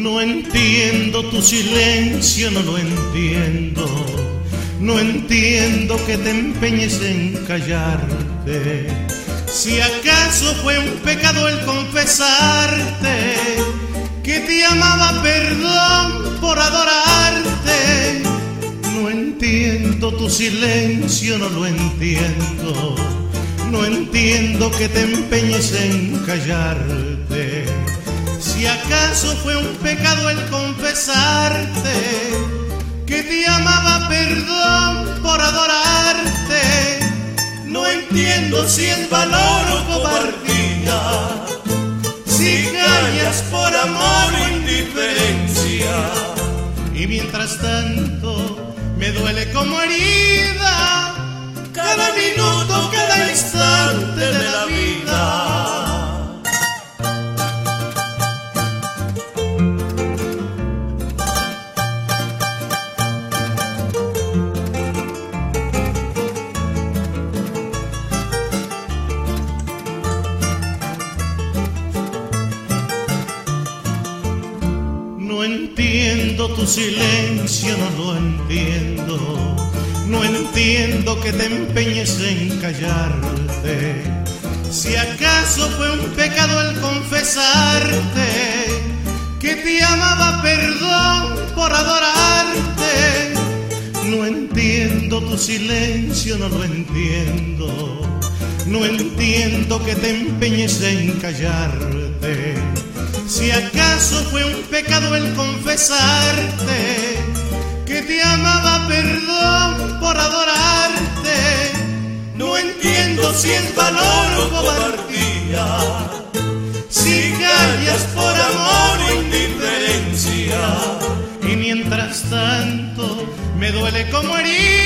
No entiendo tu silencio, no lo entiendo. No entiendo que te empeñes en callarte. Si acaso fue un pecado el confesarte que te amaba, perdón por adorarte. No entiendo tu silencio, no lo entiendo. No entiendo que te empeñes en callarte. Si acaso fue un pecado el confesarte que te amaba, perdón por adorarte. No entiendo si es valor o cobardía, si callas por amor o indiferencia. Y mientras tanto me duele como herida cada minuto, cada instante de la vida. No entiendo tu silencio, no lo entiendo. No entiendo que te empeñes en callarte. Si acaso fue un pecado el confesarte que te amaba, perdón por adorarte. No entiendo tu silencio, no lo entiendo. No entiendo que te empeñes en callarte. Si acaso fue un pecado el confesarte que te amaba, perdón por adorarte. No entiendo si es valor o cobardía, si callas por amor o indiferencia. Y mientras tanto me duele como herida